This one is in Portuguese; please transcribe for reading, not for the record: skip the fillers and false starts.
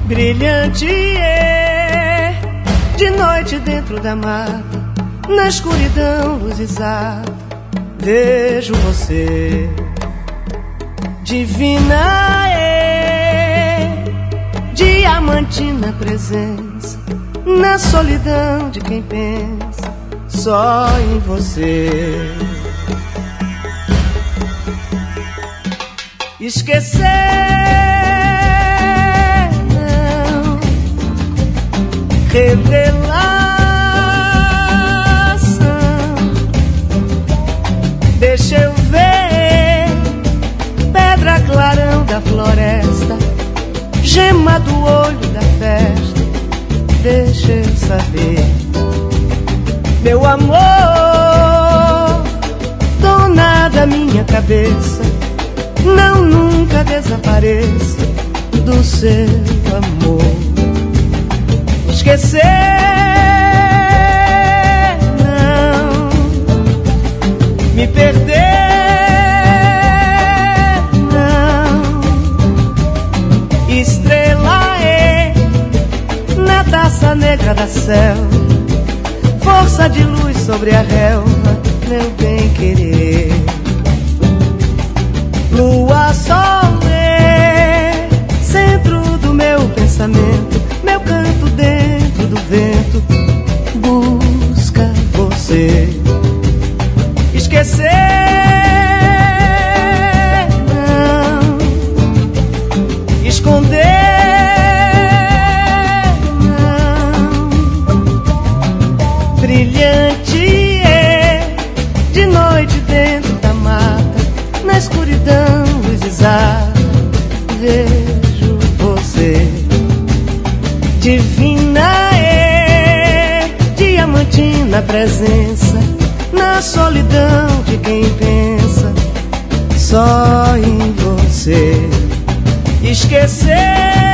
Brilhante é, de noite dentro da mata, na escuridão luz exata, vejo você. Divina é, diamantina presença, na solidão de quem pensa só em você. Esquecer não, revelação, deixa eu ver, pedra clarão da floresta, gema do olho da festa, deixa eu saber. Meu amor, dona da minha cabeça, não nunca desapareça do seu amor. Esquecer não, me perder não. Estrela é na taça negra da selva, força de luz sobre a relva, meu bem querer. Lua, sol é centro do meu pensamento, meu canto dentro do vento busca você. Esquecer não, esconder não. Brilhante é, de noite dentro da mata, na escuridão luz exata, vejo você. Divina é, diamantina presença, na solidão de quem pensa só em você. Esquecer